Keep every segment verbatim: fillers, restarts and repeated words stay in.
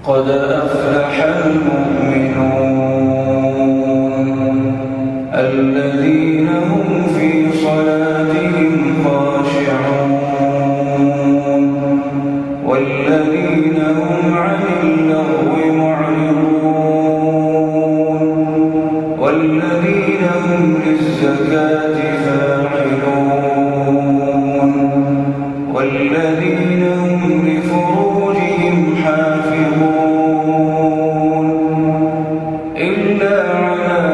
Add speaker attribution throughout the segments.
Speaker 1: قد أفلح المؤمنون الذين هم في صلاتهم خاشعون والذين هم عن اللغو معرضون والذين هم للزكاة فاعلون والذين هم لفروجهم حافظون إلا على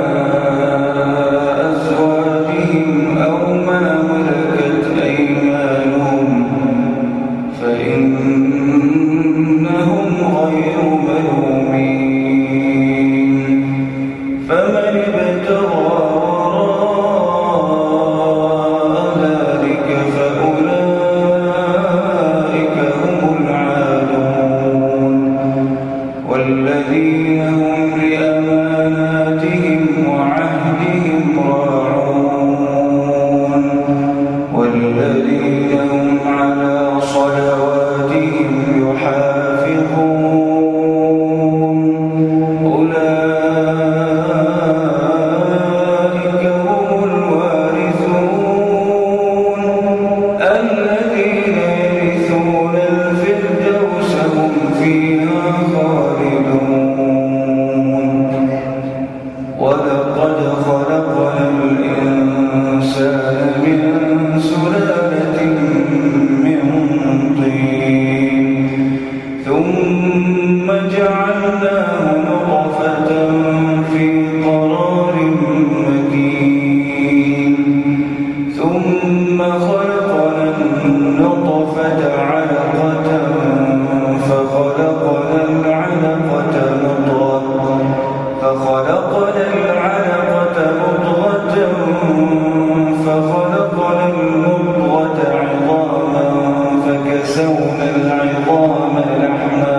Speaker 1: أزواجهم أو ما ملكت أيمانهم فإنهم غير ملومين فمن ابتغى وراء ذلك فأولئك هم العادون والذين هم لأماناتهم وعهدهم راعون والذين هم على صلواتهم يحافظون أولئك هم الوارثون الذين يرثون الفردوس هم فيها خالدون ولقد خلقنا الإنسان من سلالة من طين ثم جعلناه نطفة في قرار مكين ثم خلقنا النطفة علقة فخلقنا العلقة مضغة فخلقنا العلقة مضغة فخلقنا المضغة عظاما فكسونا العظام لحما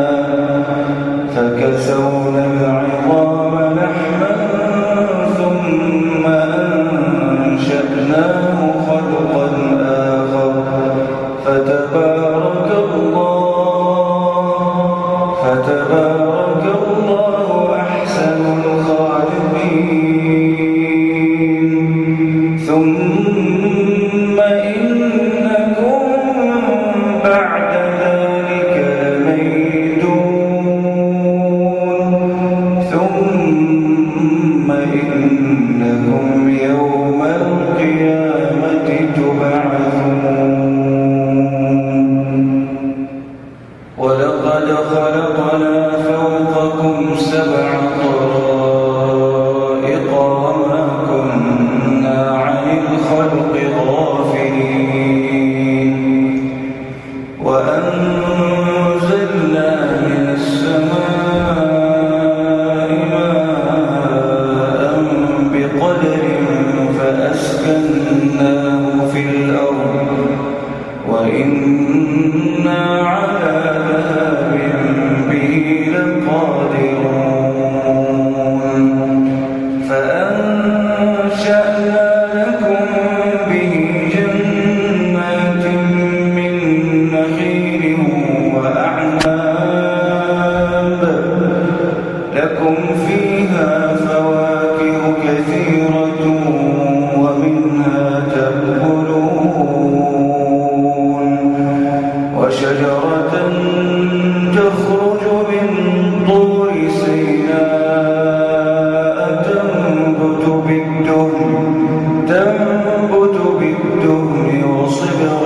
Speaker 1: فكسونا العظام لحما ثم أنشأناه خلقا آخر فتبارك الله فتبارك الله أحسن الخالقين ثم إنكم بعد ذلك لميتون ثم إنكم يوم القيامة تبعثون ولقد خلقنا فوقكم سبع طرائق وما كنا عن الخلق غافلين وأنزلنا من السماء ماء بقدر فأسكناه في الأرض وإنا على ذهاب به لقادرون فأنشأنا لكم به جنات من نخيل وأعناب لكم فيها فواكه كثيرة ومنها تأكلون وشجرة تخرج من طور سيناء تنبت بالدهن تنبت بالدهن وصبغ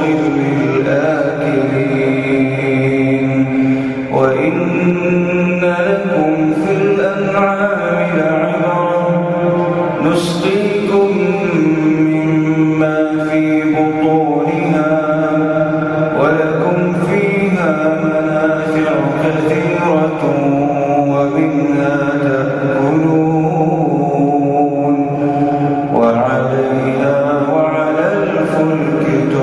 Speaker 1: للآكلين وإن لكم في الأنعام لعبرة نسقيكم مما في بطونها ولكم فيها منافع كثيرة ومنها تأكلون وعليها وعلى الفلك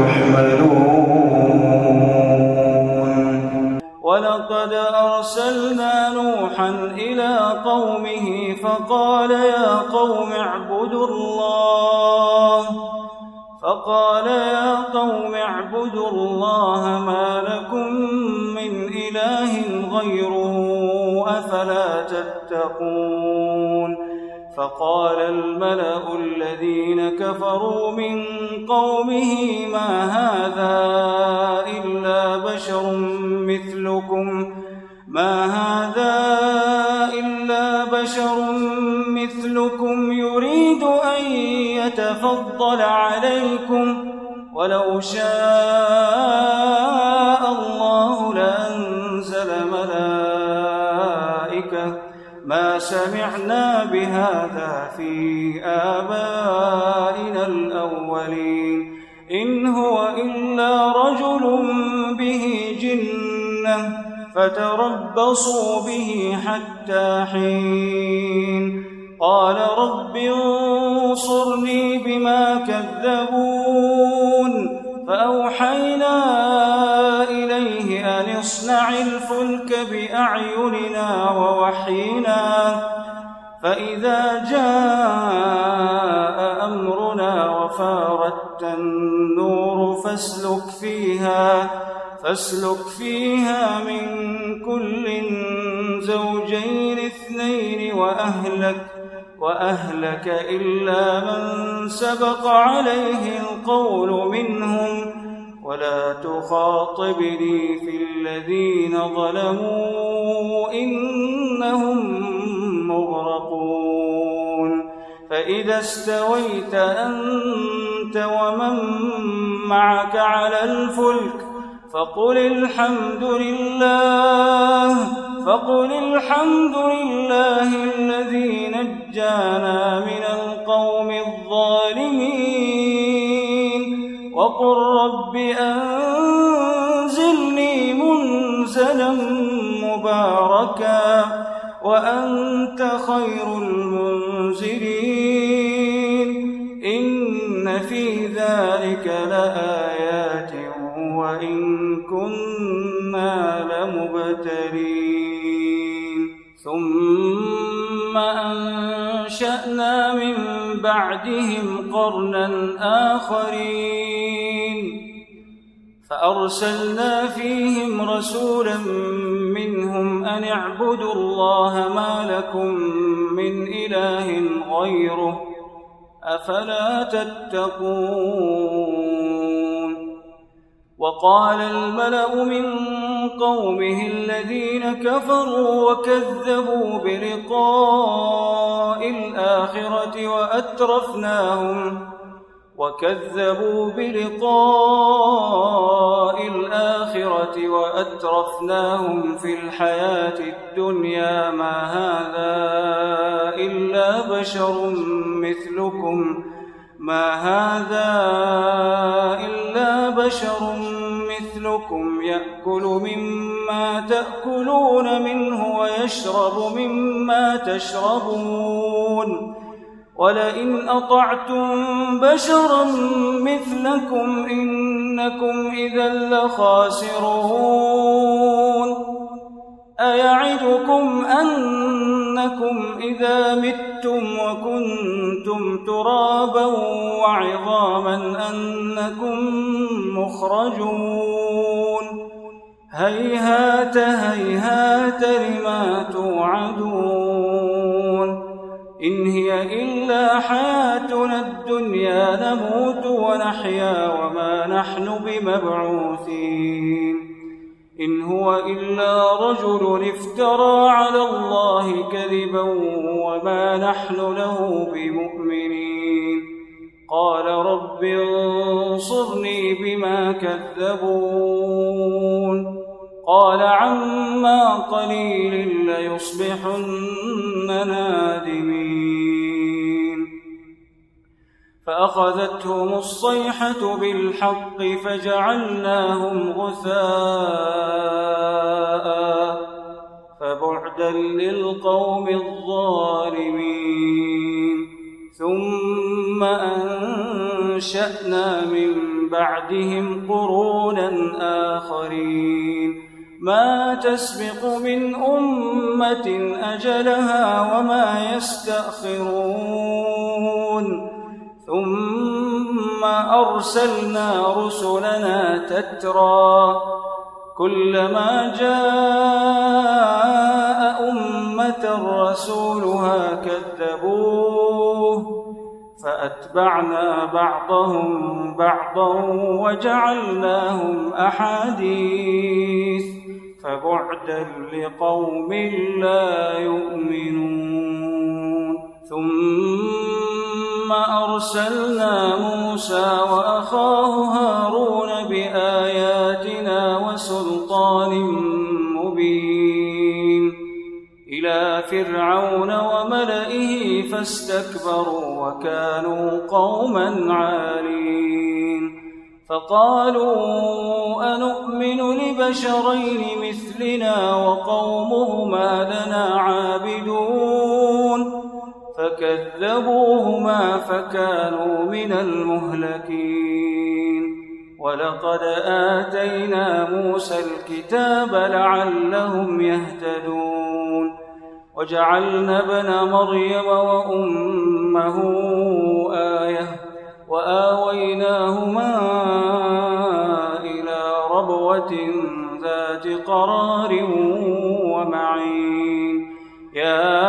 Speaker 1: تحملون ولقد أرسلنا نوحا إلى قومه فقال يا قوم اعبدوا الله فقال يا قوم اعبدوا الله ما لكم من إله غيره تتقون فقال الملأ الذين كفروا من قومه ما هذا إلا بشر مثلكم ما هذا إلا بشر مثلكم يريد أن يتفضل عليكم ولو شاء الله لأنزل ملائكة ما سمعنا بهذا في آبائنا الأولين إن هو إلا رجل به جنة فتربصوا به حتى حين قال رب انصرني بما كذبون فأوحينا إليه أن اصنع الفلك بأعيننا ووحينا فإذا جاء أمرنا وفارت النور فاسلك فيها فاسلك فيها من كل زوجين اثنين وأهلك وأهلك إلا من سبق عليه القول منهم ولا تخاطبني في الذين ظلموا إنهم مغرقون فإذا استويت أنت ومن معك على الفلك فقل الحمد لله فقل الحمد لله الذي نجانا من القوم الظالمين وقل رب أنزلني منزلا مباركا وأنت خير المنزلين إن في ذلك لآيات وإن كنا لمبتلين ثم أنشأنا من بعدهم قرنا آخرين فأرسلنا فيهم رسولا منهم أن اعبدوا الله ما لكم من إله غيره أفلا تتقون وقال الملأ من قومه الذين كفروا وكذبوا بلقاء الآخرة وأترفناهم وكذبوا بلقاء الآخرة وأترفناهم في الحياة الدنيا ما هذا إلا بشر مثلكم ما هذا إلا بشر مثلكم يأكل مما تأكلون منه ويشرب مما تشربون ولئن أطعتم بشرا مثلكم إنكم إذا لخاسرون أيعدكم أنكم إذا متم وكنتم ترابا وعظاما أنكم مخرجون هيهات هيهات لما توعدون إن هي إلا حياتنا الدنيا نموت ونحيا وما نحن بمبعوثين إن هو إلا رجل افترى على الله كذبا وما نحن له بمؤمنين قال رب انصرني بما كذبون قال عما قليل ليصبحن نادمين فأخذتهم الصيحة بالحق فجعلناهم غثاء فبعدا للقوم الظالمين ثم أنشأنا من بعدهم قرونا آخرين ما تسبق من أمة أجلها وما يستأخرون ثم أرسلنا رسلنا تترى كلما جاء أمة رسولها كذبوه فأتبعنا بعضهم بعضا وجعلناهم أحاديث فبعدا لقوم لا يؤمنون. ثم أرسلنا موسى وأخاه هارون بآياتنا وسلطان مبين إلى فرعون وملئه فاستكبروا وكانوا قوما عالين. فقالوا أنؤمن لبشرين مثلنا وقومهما لنا عابدون فكذبوهما فكانوا من المهلكين. ولقد آتينا موسى الكتاب لعلهم يهتدون وجعلنا ابن مريم وأمه آية وآويناهما إلى ربوة ذات قرار ومعين. يا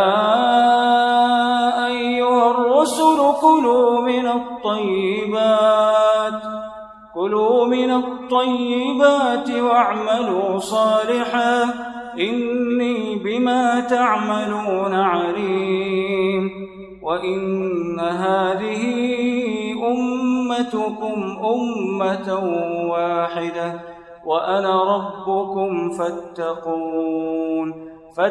Speaker 1: أيها الرسل كلوا من الطيبات كلوا من الطيبات واعملوا صالحا إني بما تعملون عليم. وإن هذه أمتكم أمة واحدة وأنا ربكم فاتقون.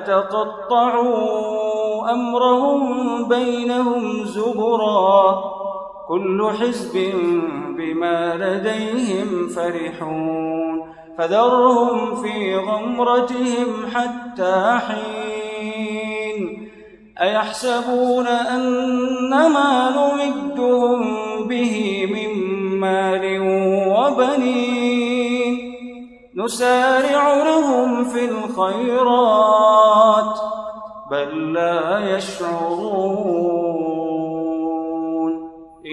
Speaker 1: فتقطعوا أمرهم بينهم زبرا كل حزب بما لديهم فرحون. فذرهم في غمرتهم حتى حين. أيحسبون أنما نمدهم به من مال وبنين نسارع لهم في الخيرات بل لا يشعرون.